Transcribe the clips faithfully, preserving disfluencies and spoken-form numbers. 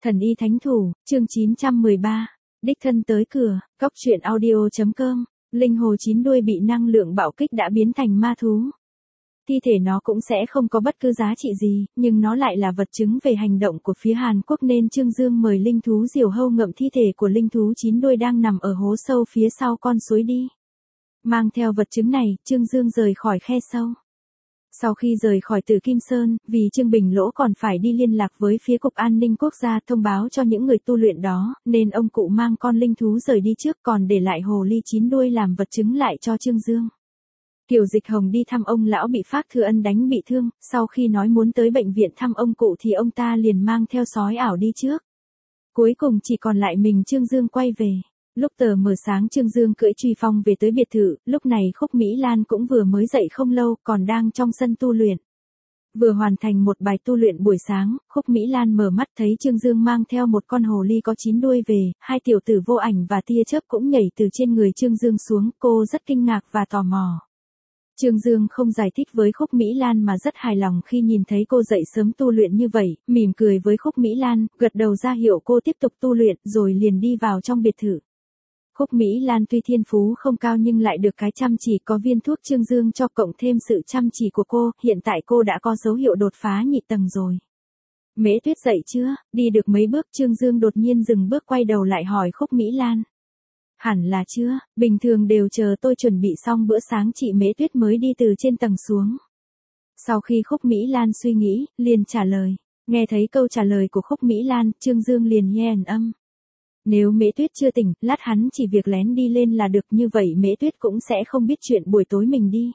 Thần y thánh thủ, chương chín trăm mười ba. Đích thân tới cửa, cóc truyện audio.com. Linh hồ chín đuôi bị năng lượng bạo kích đã biến thành ma thú. Thi thể nó cũng sẽ không có bất cứ giá trị gì, nhưng nó lại là vật chứng về hành động của phía Hàn Quốc nên Trương Dương mời linh thú diều hâu ngậm thi thể của linh thú chín đuôi đang nằm ở hố sâu phía sau con suối đi. Mang theo vật chứng này, Trương Dương rời khỏi khe sâu. Sau khi rời khỏi Tử Kim Sơn, vì Trương Bình Lỗ còn phải đi liên lạc với phía Cục An ninh Quốc gia thông báo cho những người tu luyện đó, nên ông cụ mang con linh thú rời đi trước còn để lại hồ ly chín đuôi làm vật chứng lại cho Trương Dương. Kiều Dịch Hồng đi thăm ông lão bị Phác Thư Ân đánh bị thương, sau khi nói muốn tới bệnh viện thăm ông cụ thì ông ta liền mang theo sói ảo đi trước. Cuối cùng chỉ còn lại mình Trương Dương quay về. Lúc tờ mờ sáng Trương Dương cưỡi truy phong về tới biệt thự, lúc này Khúc Mỹ Lan cũng vừa mới dậy không lâu, còn đang trong sân tu luyện. Vừa hoàn thành một bài tu luyện buổi sáng, Khúc Mỹ Lan mở mắt thấy Trương Dương mang theo một con hồ ly có chín đuôi về, hai tiểu tử Vô Ảnh và Tia Chớp cũng nhảy từ trên người Trương Dương xuống, cô rất kinh ngạc và tò mò. Trương Dương không giải thích với Khúc Mỹ Lan mà rất hài lòng khi nhìn thấy cô dậy sớm tu luyện như vậy, mỉm cười với Khúc Mỹ Lan, gật đầu ra hiệu cô tiếp tục tu luyện rồi liền đi vào trong biệt thự. Khúc Mỹ Lan tuy thiên phú không cao nhưng lại được cái chăm chỉ, có viên thuốc Trương Dương cho cộng thêm sự chăm chỉ của cô, hiện tại cô đã có dấu hiệu đột phá nhị tầng rồi. Mễ Tuyết dậy chưa? Đi được mấy bước Trương Dương đột nhiên dừng bước quay đầu lại hỏi Khúc Mỹ Lan. Hẳn là chưa, bình thường đều chờ tôi chuẩn bị xong bữa sáng chị Mễ Tuyết mới đi từ trên tầng xuống. Sau khi Khúc Mỹ Lan suy nghĩ, liền trả lời. Nghe thấy câu trả lời của Khúc Mỹ Lan, Trương Dương liền nhen âm. Nếu Mễ Tuyết chưa tỉnh, lát hắn chỉ việc lén đi lên là được, như vậy Mễ Tuyết cũng sẽ không biết chuyện buổi tối mình đi.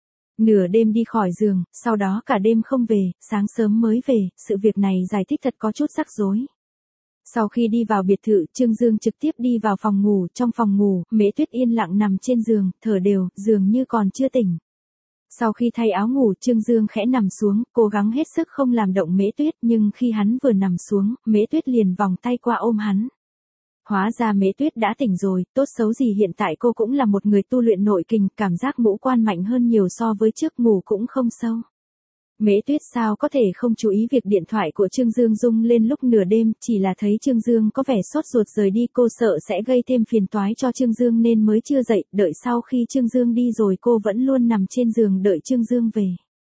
Nửa đêm đi khỏi giường, sau đó cả đêm không về, sáng sớm mới về, sự việc này giải thích thật có chút rắc rối. Sau khi đi vào biệt thự, Trương Dương trực tiếp đi vào phòng ngủ, trong phòng ngủ, Mễ Tuyết yên lặng nằm trên giường, thở đều, dường như còn chưa tỉnh. Sau khi thay áo ngủ, Trương Dương khẽ nằm xuống, cố gắng hết sức không làm động Mễ Tuyết, nhưng khi hắn vừa nằm xuống, Mễ Tuyết liền vòng tay qua ôm hắn. Hóa ra Mễ Tuyết đã tỉnh rồi, tốt xấu gì hiện tại cô cũng là một người tu luyện nội kình, cảm giác ngũ quan mạnh hơn nhiều so với trước, ngủ cũng không sâu. Mễ Tuyết sao có thể không chú ý việc điện thoại của Trương Dương rung lên lúc nửa đêm, chỉ là thấy Trương Dương có vẻ sốt ruột rời đi, cô sợ sẽ gây thêm phiền toái cho Trương Dương nên mới chưa dậy, đợi sau khi Trương Dương đi rồi cô vẫn luôn nằm trên giường đợi Trương Dương về.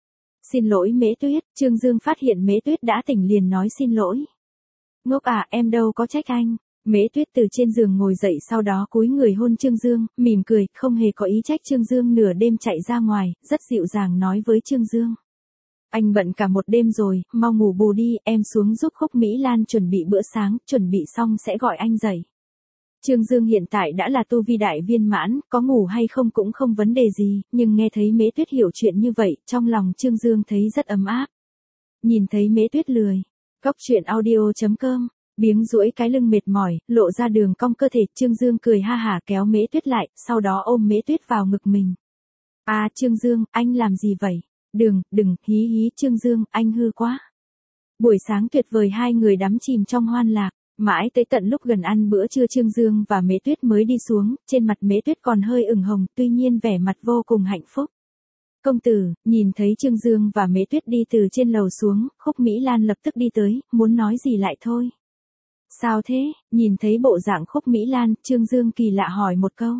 Xin lỗi Mễ Tuyết, Trương Dương phát hiện Mễ Tuyết đã tỉnh liền nói xin lỗi. Ngốc à, em đâu có trách anh. Mễ Tuyết từ trên giường ngồi dậy sau đó cúi người hôn Trương Dương, mỉm cười, không hề có ý trách Trương Dương nửa đêm chạy ra ngoài, rất dịu dàng nói với Trương Dương. Anh bận cả một đêm rồi, mau ngủ bù đi, em xuống giúp Khúc Mỹ Lan chuẩn bị bữa sáng, chuẩn bị xong sẽ gọi anh dậy. Trương Dương hiện tại đã là tu vi đại viên mãn, có ngủ hay không cũng không vấn đề gì, nhưng nghe thấy Mễ Tuyết hiểu chuyện như vậy, trong lòng Trương Dương thấy rất ấm áp. Nhìn thấy Mễ Tuyết lười, cóc truyện audio.com. Biếng duỗi cái lưng mệt mỏi, lộ ra đường cong cơ thể, Trương Dương cười ha hả kéo Mễ Tuyết lại, sau đó ôm Mễ Tuyết vào ngực mình. À Trương Dương, anh làm gì vậy? Đừng, đừng, hí hí Trương Dương, anh hư quá. Buổi sáng tuyệt vời hai người đắm chìm trong hoan lạc, mãi tới tận lúc gần ăn bữa trưa Trương Dương và Mễ Tuyết mới đi xuống, trên mặt Mễ Tuyết còn hơi ửng hồng, tuy nhiên vẻ mặt vô cùng hạnh phúc. Công tử, nhìn thấy Trương Dương và Mễ Tuyết đi từ trên lầu xuống, Khúc Mỹ Lan lập tức đi tới, muốn nói gì lại thôi. Sao thế, nhìn thấy bộ dạng Khúc Mỹ Lan, Trương Dương kỳ lạ hỏi một câu.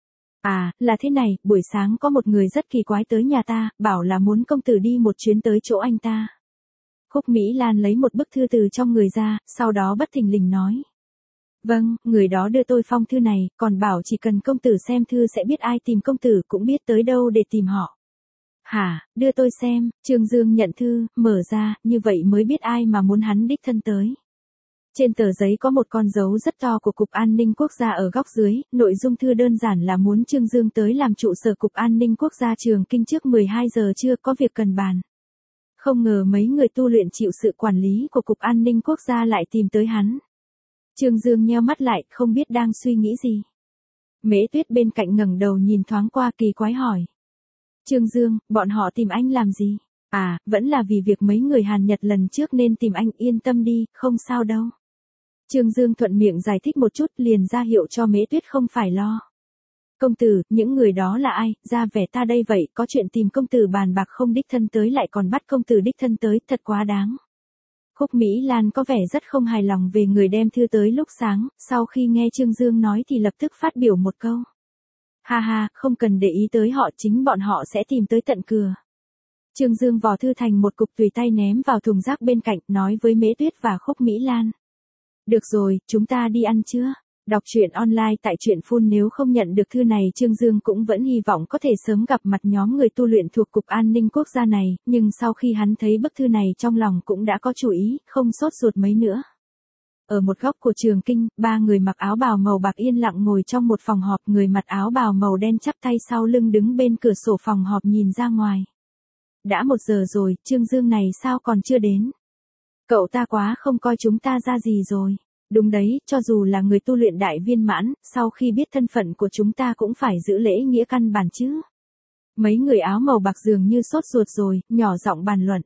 À, là thế này, buổi sáng có một người rất kỳ quái tới nhà ta, bảo là muốn công tử đi một chuyến tới chỗ anh ta. Khúc Mỹ Lan lấy một bức thư từ trong người ra, sau đó bất thình lình nói. Vâng, người đó đưa tôi phong thư này, còn bảo chỉ cần công tử xem thư sẽ biết ai tìm công tử, cũng biết tới đâu để tìm họ. Hả, đưa tôi xem, Trương Dương nhận thư, mở ra, như vậy mới biết ai mà muốn hắn đích thân tới. Trên tờ giấy có một con dấu rất to của Cục An ninh Quốc gia ở góc dưới, nội dung thư đơn giản là muốn Trương Dương tới làm trụ sở Cục An ninh Quốc gia Trường Kinh trước mười hai giờ trưa, có việc cần bàn. Không ngờ mấy người tu luyện chịu sự quản lý của Cục An ninh Quốc gia lại tìm tới hắn. Trương Dương nheo mắt lại, không biết đang suy nghĩ gì. Mễ Tuyết bên cạnh ngẩng đầu nhìn thoáng qua kỳ quái hỏi. Trương Dương, bọn họ tìm anh làm gì? À, vẫn là vì việc mấy người Hàn Nhật lần trước nên tìm anh, yên tâm đi, không sao đâu. Trương Dương thuận miệng giải thích một chút, liền ra hiệu cho Mễ Tuyết không phải lo. Công tử, những người đó là ai, ra vẻ ta đây vậy, có chuyện tìm công tử bàn bạc không đích thân tới lại còn bắt công tử đích thân tới, thật quá đáng. Khúc Mỹ Lan có vẻ rất không hài lòng về người đem thư tới lúc sáng, sau khi nghe Trương Dương nói thì lập tức phát biểu một câu. Ha ha, không cần để ý tới họ, chính bọn họ sẽ tìm tới tận cửa. Trương Dương vò thư thành một cục tùy tay ném vào thùng rác bên cạnh, nói với Mễ Tuyết và Khúc Mỹ Lan. Được rồi, chúng ta đi ăn chưa? Đọc truyện online tại truyện phun. Nếu không nhận được thư này, Trương Dương cũng vẫn hy vọng có thể sớm gặp mặt nhóm người tu luyện thuộc Cục An ninh Quốc gia này, nhưng sau khi hắn thấy bức thư này trong lòng cũng đã có chủ ý, không sốt ruột mấy nữa. Ở một góc của trường kinh, ba người mặc áo bào màu bạc yên lặng ngồi trong một phòng họp, người mặc áo bào màu đen chắp tay sau lưng đứng bên cửa sổ phòng họp nhìn ra ngoài. Đã một giờ rồi, Trương Dương này sao còn chưa đến? Cậu ta quá không coi chúng ta ra gì rồi. Đúng đấy, cho dù là người tu luyện đại viên mãn, sau khi biết thân phận của chúng ta cũng phải giữ lễ nghĩa căn bản chứ. Mấy người áo màu bạc dường như sốt ruột rồi, nhỏ giọng bàn luận.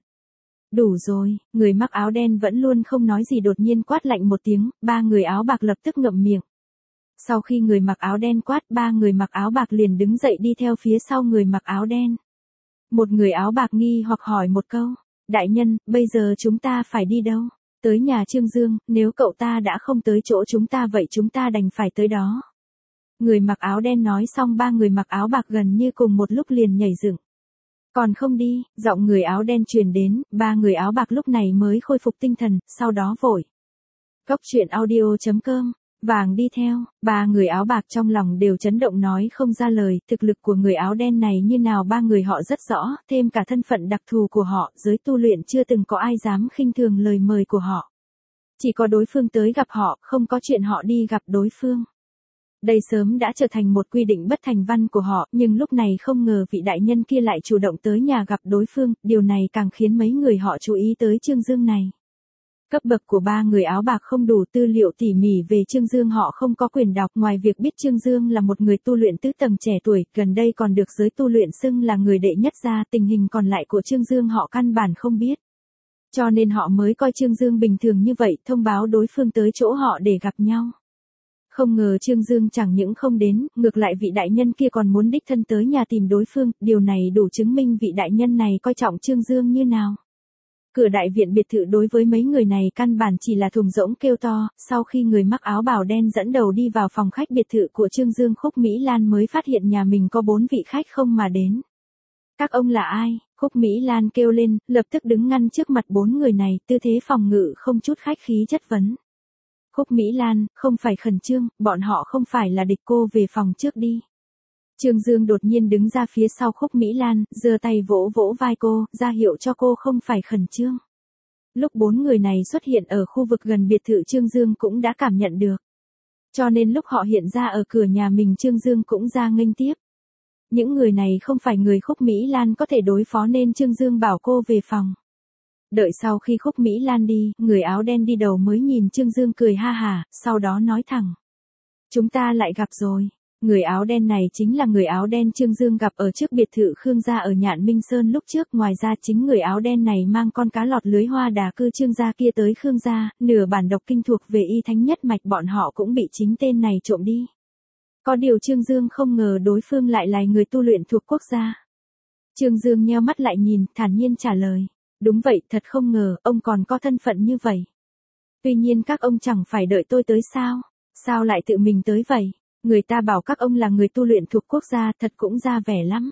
Đủ rồi, người mặc áo đen vẫn luôn không nói gì đột nhiên quát lạnh một tiếng, ba người áo bạc lập tức ngậm miệng. Sau khi người mặc áo đen quát, ba người mặc áo bạc liền đứng dậy đi theo phía sau người mặc áo đen. Một người áo bạc nghi hoặc hỏi một câu, đại nhân, bây giờ chúng ta phải đi đâu? Tới nhà Trương Dương, nếu cậu ta đã không tới chỗ chúng ta vậy chúng ta đành phải tới đó. Người mặc áo đen nói xong ba người mặc áo bạc gần như cùng một lúc liền nhảy dựng. Còn không đi, giọng người áo đen truyền đến, ba người áo bạc lúc này mới khôi phục tinh thần, sau đó vội. Cốc truyện audio chấm com, vàng đi theo, ba người áo bạc trong lòng đều chấn động nói không ra lời, thực lực của người áo đen này như nào ba người họ rất rõ, thêm cả thân phận đặc thù của họ, giới tu luyện chưa từng có ai dám khinh thường lời mời của họ. Chỉ có đối phương tới gặp họ, không có chuyện họ đi gặp đối phương. Đây sớm đã trở thành một quy định bất thành văn của họ, nhưng lúc này không ngờ vị đại nhân kia lại chủ động tới nhà gặp đối phương, điều này càng khiến mấy người họ chú ý tới Trương Dương này. Cấp bậc của ba người áo bạc không đủ, tư liệu tỉ mỉ về Trương Dương họ không có quyền đọc, ngoài việc biết Trương Dương là một người tu luyện tứ tầng trẻ tuổi, gần đây còn được giới tu luyện xưng là người đệ nhất ra, tình hình còn lại của Trương Dương họ căn bản không biết. Cho nên họ mới coi Trương Dương bình thường như vậy, thông báo đối phương tới chỗ họ để gặp nhau. Không ngờ Trương Dương chẳng những không đến, ngược lại vị đại nhân kia còn muốn đích thân tới nhà tìm đối phương, điều này đủ chứng minh vị đại nhân này coi trọng Trương Dương như nào. Cửa đại viện biệt thự đối với mấy người này căn bản chỉ là thùng rỗng kêu to, sau khi người mặc áo bào đen dẫn đầu đi vào phòng khách biệt thự của Trương Dương, Khúc Mỹ Lan mới phát hiện nhà mình có bốn vị khách không mà đến. Các ông là ai? Khúc Mỹ Lan kêu lên, lập tức đứng ngăn trước mặt bốn người này, tư thế phòng ngự không chút khách khí chất vấn. Khúc Mỹ Lan, không phải khẩn trương, bọn họ không phải là địch, cô về phòng trước đi. Trương Dương đột nhiên đứng ra phía sau Khúc Mỹ Lan, giơ tay vỗ vỗ vai cô, ra hiệu cho cô không phải khẩn trương. Lúc bốn người này xuất hiện ở khu vực gần biệt thự Trương Dương cũng đã cảm nhận được. Cho nên lúc họ hiện ra ở cửa nhà mình Trương Dương cũng ra nghênh tiếp. Những người này không phải người Khúc Mỹ Lan có thể đối phó nên Trương Dương bảo cô về phòng. Đợi sau khi Khúc Mỹ Lan đi, người áo đen đi đầu mới nhìn Trương Dương cười ha hả, sau đó nói thẳng. Chúng ta lại gặp rồi. Người áo đen này chính là người áo đen Trương Dương gặp ở trước biệt thự Khương gia ở Nhạn Minh Sơn lúc trước, ngoài ra chính người áo đen này mang con cá lọt lưới hoa đà cư Trương gia kia tới Khương gia, nửa bản độc kinh thuộc về y thánh nhất mạch bọn họ cũng bị chính tên này trộm đi. Có điều Trương Dương không ngờ đối phương lại là người tu luyện thuộc quốc gia. Trương Dương nheo mắt lại nhìn, thản nhiên trả lời. Đúng vậy, thật không ngờ, ông còn có thân phận như vậy. Tuy nhiên các ông chẳng phải đợi tôi tới sao? Sao lại tự mình tới vậy? Người ta bảo các ông là người tu luyện thuộc quốc gia, thật cũng ra vẻ lắm.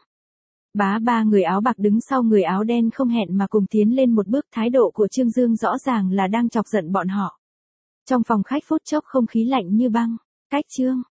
Bá ba người áo bạc đứng sau người áo đen không hẹn mà cùng tiến lên một bước, thái độ của Trương Dương rõ ràng là đang chọc giận bọn họ. Trong phòng khách phút chốc không khí lạnh như băng. Cách Trương